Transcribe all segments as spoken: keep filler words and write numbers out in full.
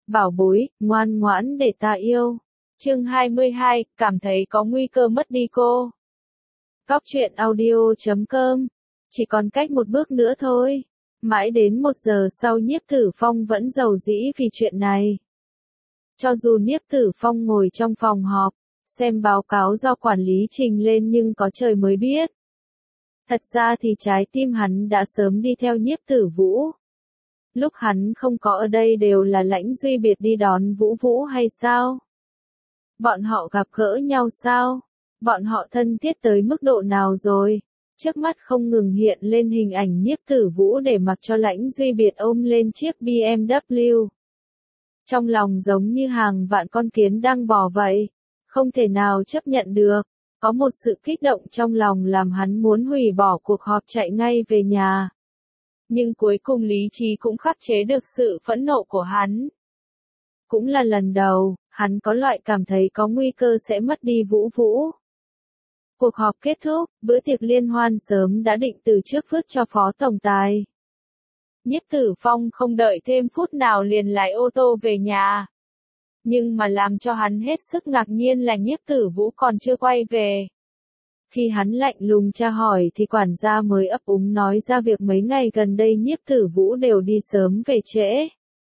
bảo bối, ngoan ngoãn để ta yêu. Chương hai mươi hai, cảm thấy có nguy cơ mất đi cô. Góc truyện audio chấm com. Chỉ còn cách một bước nữa thôi. Mãi đến một giờ sau Nhiếp Tử Phong vẫn rầu rĩ vì chuyện này. Cho dù Nhiếp Tử Phong ngồi trong phòng họp, xem báo cáo do quản lý trình lên nhưng có trời mới biết. Thật ra thì trái tim hắn đã sớm đi theo Nhiếp Tử Vũ. Lúc hắn không có ở đây đều là Lãnh Duy Biệt đi đón Vũ Vũ hay sao? Bọn họ gặp gỡ nhau sao? Bọn họ thân thiết tới mức độ nào rồi? Trước mắt không ngừng hiện lên hình ảnh Nhiếp Tử Vũ để mặc cho Lãnh Duy Biệt ôm lên chiếc bê em vê. Trong lòng giống như hàng vạn con kiến đang bò vậy. Không thể nào chấp nhận được. Có một sự kích động trong lòng làm hắn muốn hủy bỏ cuộc họp chạy ngay về nhà. Nhưng cuối cùng lý trí cũng khắc chế được sự phẫn nộ của hắn. Cũng là lần đầu, hắn có loại cảm thấy có nguy cơ sẽ mất đi Vũ Vũ. Cuộc họp kết thúc, bữa tiệc liên hoan sớm đã định từ trước vứt cho phó tổng tài. Nhiếp Tử Phong không đợi thêm phút nào liền lái ô tô về nhà. Nhưng mà làm cho hắn hết sức ngạc nhiên là Nhiếp Tử Vũ còn chưa quay về. Khi hắn lạnh lùng tra hỏi thì quản gia mới ấp úng nói ra việc mấy ngày gần đây Nhiếp Tử Vũ đều đi sớm về trễ.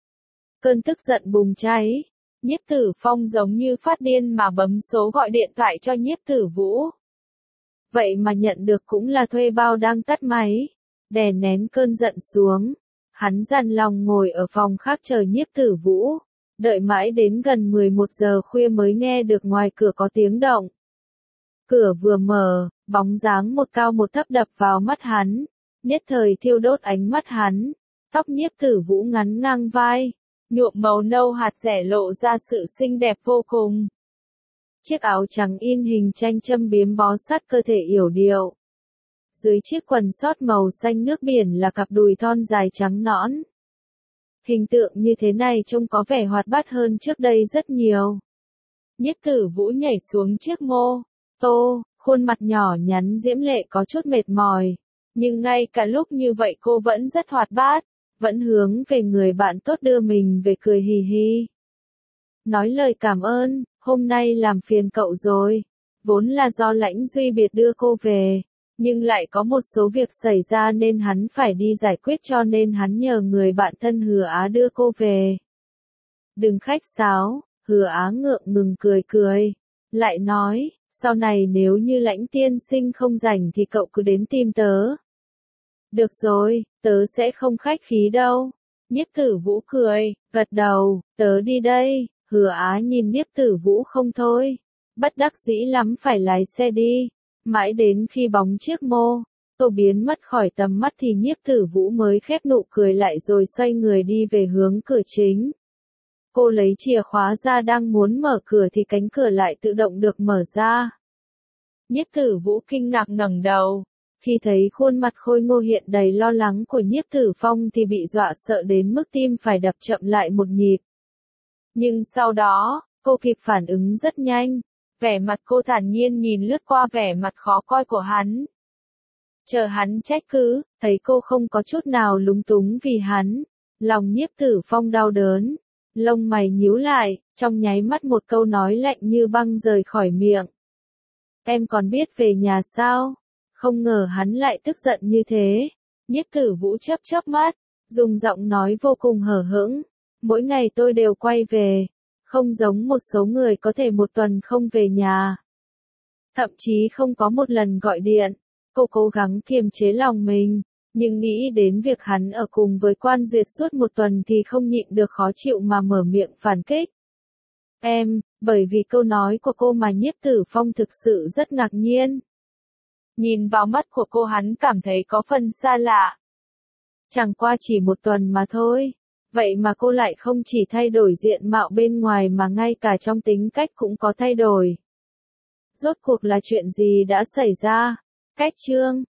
Cơn tức giận bùng cháy, Nhiếp Tử Phong giống như phát điên mà bấm số gọi điện thoại cho Nhiếp Tử Vũ. Vậy mà nhận được cũng là thuê bao đang tắt máy, đè nén cơn giận xuống. Hắn dằn lòng ngồi ở phòng khác chờ Nhiếp Tử Vũ, đợi mãi đến gần mười một giờ khuya mới nghe được ngoài cửa có tiếng động. Cửa vừa mở, bóng dáng một cao một thấp đập vào mắt hắn, nhất thời thiêu đốt ánh mắt hắn. Tóc Nhiếp Tử Vũ ngắn ngang vai, nhuộm màu nâu hạt rẻ lộ ra sự xinh đẹp vô cùng. Chiếc áo trắng in hình tranh châm biếm bó sát cơ thể yểu điệu. Dưới chiếc quần sót màu xanh nước biển là cặp đùi thon dài trắng nõn. Hình tượng như thế này trông có vẻ hoạt bát hơn trước đây rất nhiều. Nhiếp Tử Vũ nhảy xuống chiếc mô tô, khuôn mặt nhỏ nhắn diễm lệ có chút mệt mỏi. Nhưng ngay cả lúc như vậy cô vẫn rất hoạt bát, vẫn hướng về người bạn tốt đưa mình về cười hì hì. Nói lời cảm ơn, hôm nay làm phiền cậu rồi. Vốn là do Lãnh Duy Biệt đưa cô về, nhưng lại có một số việc xảy ra nên hắn phải đi giải quyết cho nên hắn nhờ người bạn thân Hứa Á đưa cô về. Đừng khách sáo, Hứa Á ngượng ngừng cười cười. Lại nói, sau này nếu như Lãnh tiên sinh không rảnh thì cậu cứ đến tìm tớ. Được rồi, tớ sẽ không khách khí đâu. Nhiếp Tử Vũ cười, gật đầu, tớ đi đây. Hứa Á nhìn Nhiếp Tử Vũ không thôi. Bất đắc dĩ lắm phải lái xe đi. Mãi đến khi bóng chiếc mô tô biến mất khỏi tầm mắt thì Nhiếp Tử Vũ mới khép nụ cười lại rồi xoay người đi về hướng cửa chính. Cô lấy chìa khóa ra đang muốn mở cửa thì cánh cửa lại tự động được mở ra. Nhiếp Tử Vũ kinh ngạc ngẩng đầu. Khi thấy khuôn mặt khôi ngô hiện đầy lo lắng của Nhiếp Tử Phong thì bị dọa sợ đến mức tim phải đập chậm lại một nhịp. Nhưng sau đó, cô kịp phản ứng rất nhanh. Vẻ mặt cô thản nhiên nhìn lướt qua vẻ mặt khó coi của hắn. Chờ hắn trách cứ, thấy cô không có chút nào lúng túng vì hắn. Lòng Nhiếp Tử Phong đau đớn. Lông mày nhíu lại, trong nháy mắt một câu nói lạnh như băng rời khỏi miệng. Em còn biết về nhà sao? Không ngờ hắn lại tức giận như thế. Nhiếp Tử Vũ chớp chớp mắt, dùng giọng nói vô cùng hờ hững. Mỗi ngày tôi đều quay về. Không giống một số người có thể một tuần không về nhà. Thậm chí không có một lần gọi điện. Cô cố gắng kiềm chế lòng mình, nhưng nghĩ đến việc hắn ở cùng với Quan Duyệt suốt một tuần thì không nhịn được khó chịu mà mở miệng phản kích. Em, bởi vì câu nói của cô mà Nhiếp Tử Phong thực sự rất ngạc nhiên. Nhìn vào mắt của cô hắn cảm thấy có phần xa lạ. Chẳng qua chỉ một tuần mà thôi. Vậy mà cô lại không chỉ thay đổi diện mạo bên ngoài mà ngay cả trong tính cách cũng có thay đổi. Rốt cuộc là chuyện gì đã xảy ra? Cách chương